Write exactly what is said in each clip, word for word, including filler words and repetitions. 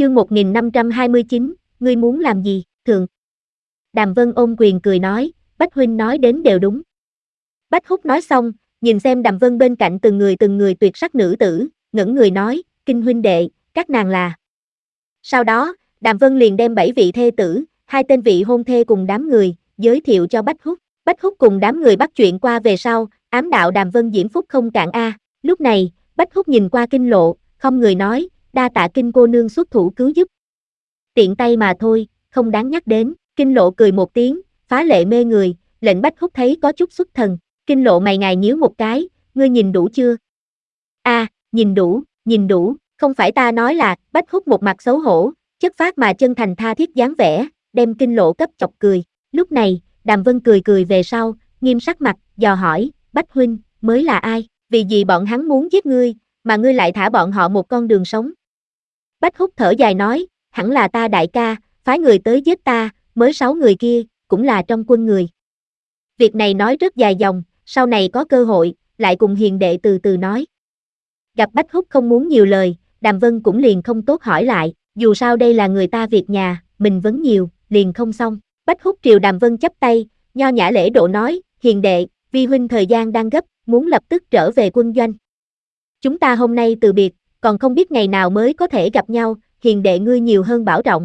Chương một nghìn năm trăm hai mươi chín, ngươi muốn làm gì, thượng? Đàm Vân ôm quyền cười nói, Bách huynh nói đến đều đúng. Bách Húc nói xong, nhìn xem Đàm Vân bên cạnh từng người từng người tuyệt sắc nữ tử, ngẩng người nói, Kinh huynh đệ, các nàng là. Sau đó, Đàm Vân liền đem bảy vị thê tử, hai tên vị hôn thê cùng đám người, giới thiệu cho Bách Húc. Bách Húc cùng đám người bắt chuyện qua về sau, ám đạo Đàm Vân diễm phúc không cạn a. Lúc này, Bách Húc nhìn qua Kinh Lộ, không người nói, đa tạ Kinh cô nương xuất thủ cứu giúp. Tiện tay mà thôi, không đáng nhắc đến. Kinh Lộ cười một tiếng, phá lệ mê người, lệnh Bách Húc thấy có chút xuất thần. Kinh Lộ mày ngài nhíu một cái, ngươi nhìn đủ chưa? A, à, nhìn đủ, nhìn đủ, không phải ta nói là. Bách Húc một mặt xấu hổ, chất phác mà chân thành tha thiết dáng vẻ, đem Kinh Lộ cấp chọc cười. Lúc này, Đàm Vân cười cười về sau, nghiêm sắc mặt, dò hỏi, Bách huynh, mới là ai? Vì gì bọn hắn muốn giết ngươi, mà ngươi lại thả bọn họ một con đường sống? Bách Húc thở dài nói, hẳn là ta đại ca, phái người tới giết ta, mới sáu người kia, cũng là trong quân người. Việc này nói rất dài dòng, sau này có cơ hội, lại cùng hiền đệ từ từ nói. Gặp Bách Húc không muốn nhiều lời, Đàm Vân cũng liền không tốt hỏi lại, dù sao đây là người ta việc nhà, mình vấn nhiều, liền không xong. Bách Húc triều Đàm Vân chắp tay, nho nhã lễ độ nói, hiền đệ, vi huynh thời gian đang gấp, muốn lập tức trở về quân doanh. Chúng ta hôm nay từ biệt, còn không biết ngày nào mới có thể gặp nhau, hiền đệ ngươi nhiều hơn bảo trọng.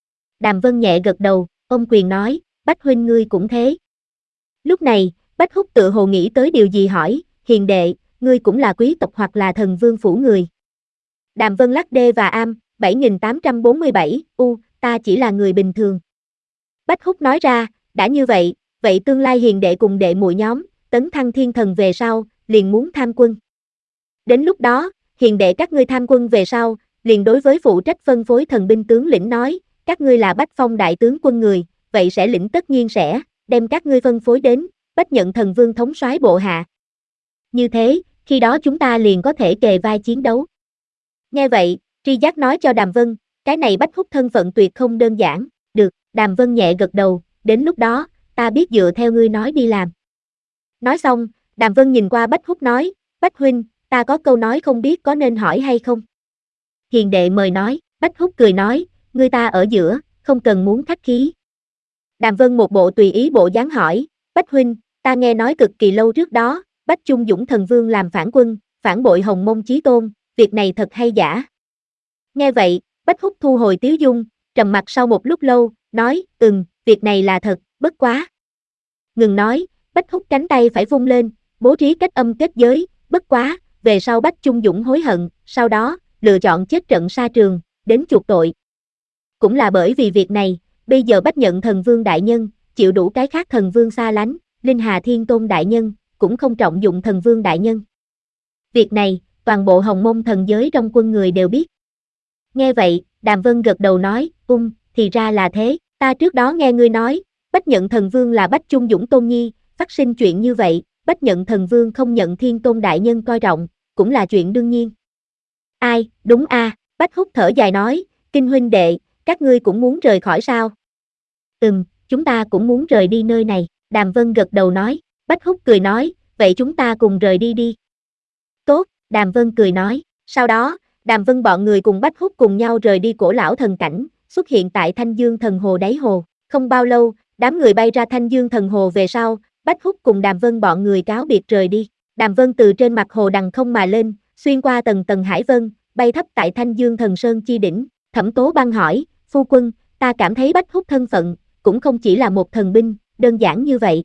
Đàm Vân nhẹ gật đầu, ôm quyền nói, Bách huynh ngươi cũng thế. Lúc này, Bách Húc tự hồ nghĩ tới điều gì hỏi, hiền đệ, ngươi cũng là quý tộc hoặc là thần vương phủ người. Đàm Vân lắc đê và am, bảy nghìn tám trăm bốn mươi bảy, u, ta chỉ là người bình thường. Bách Húc nói ra, đã như vậy, vậy tương lai hiền đệ cùng đệ muội nhóm, tấn thăng thiên thần về sau, liền muốn tham quân. Đến lúc đó, hiền đệ các ngươi tham quân về sau, liền đối với phụ trách phân phối thần binh tướng lĩnh nói, các ngươi là Bách Phong đại tướng quân người, vậy sẽ lĩnh tất nhiên sẽ, đem các ngươi phân phối đến, Bách nhận thần vương thống soái bộ hạ. Như thế, khi đó chúng ta liền có thể kề vai chiến đấu. Nghe vậy, Tri Giác nói cho Đàm Vân, cái này Bách Húc thân phận tuyệt không đơn giản, được, Đàm Vân nhẹ gật đầu, đến lúc đó, ta biết dựa theo ngươi nói đi làm. Nói xong, Đàm Vân nhìn qua Bách Húc nói, Bách huynh, ta có câu nói không biết có nên hỏi hay không? Hiền đệ mời nói, Bách Húc cười nói, ngươi ta ở giữa, không cần muốn khách khí. Đàm Vân một bộ tùy ý bộ dáng hỏi, Bách huynh, ta nghe nói cực kỳ lâu trước đó, Bách Trung Dũng thần vương làm phản quân, phản bội Hồng Mông Chí Tôn, việc này thật hay giả? Nghe vậy, Bách Húc thu hồi tiếu dung, trầm mặt sau một lúc lâu, nói, ừm, việc này là thật, bất quá. Ngừng nói, Bách Húc cánh tay phải vung lên, bố trí cách âm kết giới, bất quá, về sau Bách Trung Dũng hối hận, sau đó, lựa chọn chết trận sa trường, đến chuộc tội. Cũng là bởi vì việc này, bây giờ Bách nhận thần vương đại nhân, chịu đủ cái khác thần vương xa lánh, Linh Hà Thiên Tôn đại nhân, cũng không trọng dụng thần vương đại nhân. Việc này, toàn bộ Hồng Mông thần giới trong quân người đều biết. Nghe vậy, Đàm Vân gật đầu nói, ung, thì ra là thế, ta trước đó nghe ngươi nói, Bách nhận thần vương là Bách Trung Dũng Tôn Nhi, phát sinh chuyện như vậy, Bách nhận thần vương không nhận Thiên Tôn đại nhân coi trọng, cũng là chuyện đương nhiên. Ai, đúng a, à, Bách Húc thở dài nói, Kinh huynh đệ, các ngươi cũng muốn rời khỏi sao? Ừm, chúng ta cũng muốn rời đi nơi này, Đàm Vân gật đầu nói, Bách Húc cười nói, vậy chúng ta cùng rời đi đi. Tốt, Đàm Vân cười nói, sau đó, Đàm Vân bọn người cùng Bách Húc cùng nhau rời đi cổ lão thần cảnh, xuất hiện tại Thanh Dương thần hồ đáy hồ, không bao lâu, đám người bay ra Thanh Dương thần hồ về sau, Bách Húc cùng Đàm Vân bọn người cáo biệt rời đi, Đàm Vân từ trên mặt hồ đằng không mà lên, xuyên qua tầng tầng hải vân, bay thấp tại Thanh Dương thần sơn chi đỉnh, Thẩm Tố Băng hỏi, phu quân, ta cảm thấy Bách Húc thân phận, cũng không chỉ là một thần binh, đơn giản như vậy.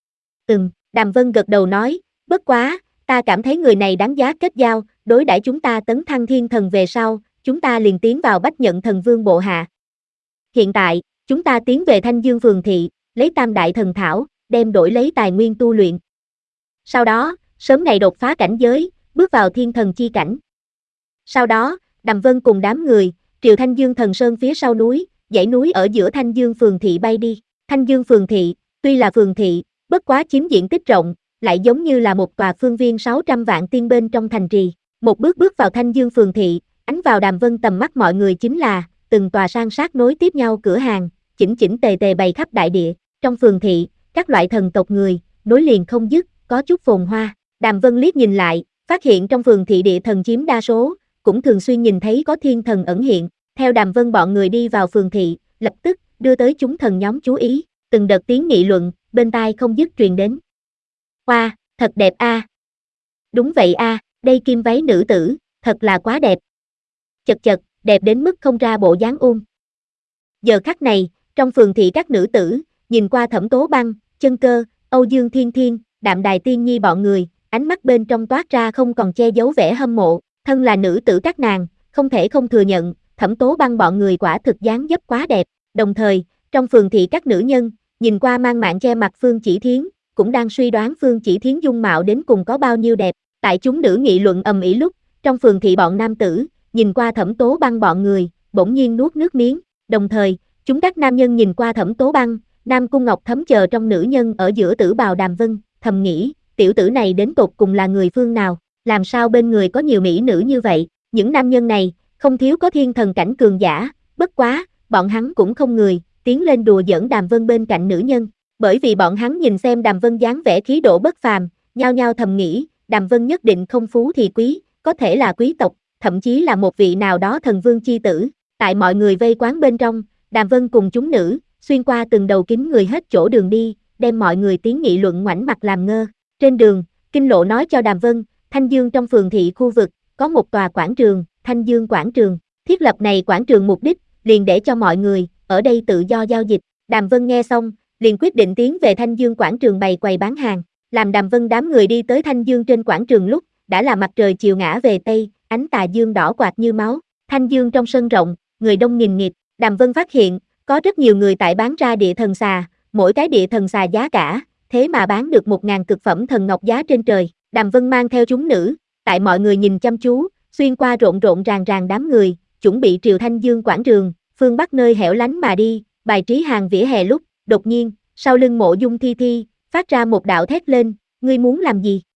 Ừm, Đàm Vân gật đầu nói, bất quá, ta cảm thấy người này đáng giá kết giao, đối đãi chúng ta tấn thăng thiên thần về sau, chúng ta liền tiến vào Bách nhận thần vương bộ hạ. Hiện tại, chúng ta tiến về Thanh Dương phường thị, lấy tam đại thần thảo, đem đổi lấy tài nguyên tu luyện. Sau đó, sớm ngày đột phá cảnh giới, bước vào thiên thần chi cảnh. Sau đó, Đàm Vân cùng đám người, triều Thanh Dương thần sơn phía sau núi, dãy núi ở giữa Thanh Dương phường thị bay đi. Thanh Dương phường thị, tuy là phường thị, bất quá chiếm diện tích rộng, lại giống như là một tòa phương viên sáu trăm vạn tiên bên trong thành trì. Một bước bước vào Thanh Dương phường thị, ánh vào Đàm Vân tầm mắt mọi người chính là từng tòa san sát nối tiếp nhau cửa hàng, chỉnh chỉnh tề tề bày khắp đại địa. Trong phường thị, các loại thần tộc người, nối liền không dứt, có chút phồn hoa. Đàm Vân liếc nhìn lại, phát hiện trong phường thị địa thần chiếm đa số, cũng thường xuyên nhìn thấy có thiên thần ẩn hiện. Theo Đàm Vân bọn người đi vào phường thị, lập tức đưa tới chúng thần nhóm chú ý, từng đợt tiếng nghị luận, bên tai không dứt truyền đến. Wow, thật đẹp a. À. Đúng vậy a, à, đây kim váy nữ tử, thật là quá đẹp. Chật chật, đẹp đến mức không ra bộ dáng ung. Giờ khắc này, trong phường thị các nữ tử, nhìn qua Thẩm Tố Băng, Chân Cơ, Âu Dương Thiên Thiên, Đạm Đài Tiên Nhi bọn người, ánh mắt bên trong toát ra không còn che giấu vẻ hâm mộ, thân là nữ tử các nàng, không thể không thừa nhận, Thẩm Tố Băng bọn người quả thực dáng dấp quá đẹp, đồng thời, trong phường thị các nữ nhân, nhìn qua mang mạng che mặt Phương Chỉ Thiến, cũng đang suy đoán Phương Chỉ Thiến dung mạo đến cùng có bao nhiêu đẹp, tại chúng nữ nghị luận ầm ĩ lúc, trong phường thị bọn nam tử, nhìn qua Thẩm Tố Băng bọn người, bỗng nhiên nuốt nước miếng, đồng thời, chúng các nam nhân nhìn qua Thẩm Tố Băng, Nam Cung Ngọc Thấm chờ trong nữ nhân ở giữa Tử Bào Đàm Vân, thầm nghĩ, tiểu tử này đến tột cùng là người phương nào, làm sao bên người có nhiều mỹ nữ như vậy, những nam nhân này, không thiếu có thiên thần cảnh cường giả, bất quá, bọn hắn cũng không người, tiến lên đùa giỡn Đàm Vân bên cạnh nữ nhân, bởi vì bọn hắn nhìn xem Đàm Vân dáng vẻ khí độ bất phàm, nhao nhao thầm nghĩ, Đàm Vân nhất định không phú thì quý, có thể là quý tộc, thậm chí là một vị nào đó thần vương chi tử, tại mọi người vây quán bên trong, Đàm Vân cùng chúng nữ, xuyên qua từng đầu kính người hết chỗ đường đi, đem mọi người tiếng nghị luận ngoảnh mặt làm ngơ. Trên đường, Kinh Lộ nói cho Đàm Vân, Thanh Dương trong phường thị khu vực, có một tòa quảng trường, Thanh Dương quảng trường. Thiết lập này quảng trường mục đích, liền để cho mọi người, ở đây tự do giao dịch. Đàm Vân nghe xong, liền quyết định tiến về Thanh Dương quảng trường bày quầy bán hàng. Làm Đàm Vân đám người đi tới Thanh Dương trên quảng trường lúc, đã là mặt trời chiều ngã về Tây, ánh tà dương đỏ quạt như máu. Thanh Dương trong sân rộng, người đông nghìn nghịt. Đàm Vân phát hiện, có rất nhiều người tại bán ra địa thần xà, mỗi cái địa thần xà giá cả, thế mà bán được một ngàn cực phẩm thần ngọc giá trên trời. Đàm Vân mang theo chúng nữ, tại mọi người nhìn chăm chú, xuyên qua rộn rộn ràng ràng đám người, chuẩn bị triều Thanh Dương quảng trường, phương bắc nơi hẻo lánh mà đi, bài trí hàng vỉa hè lúc, đột nhiên, sau lưng Mộ Dung Thi Thi, phát ra một đạo thét lên, ngươi muốn làm gì?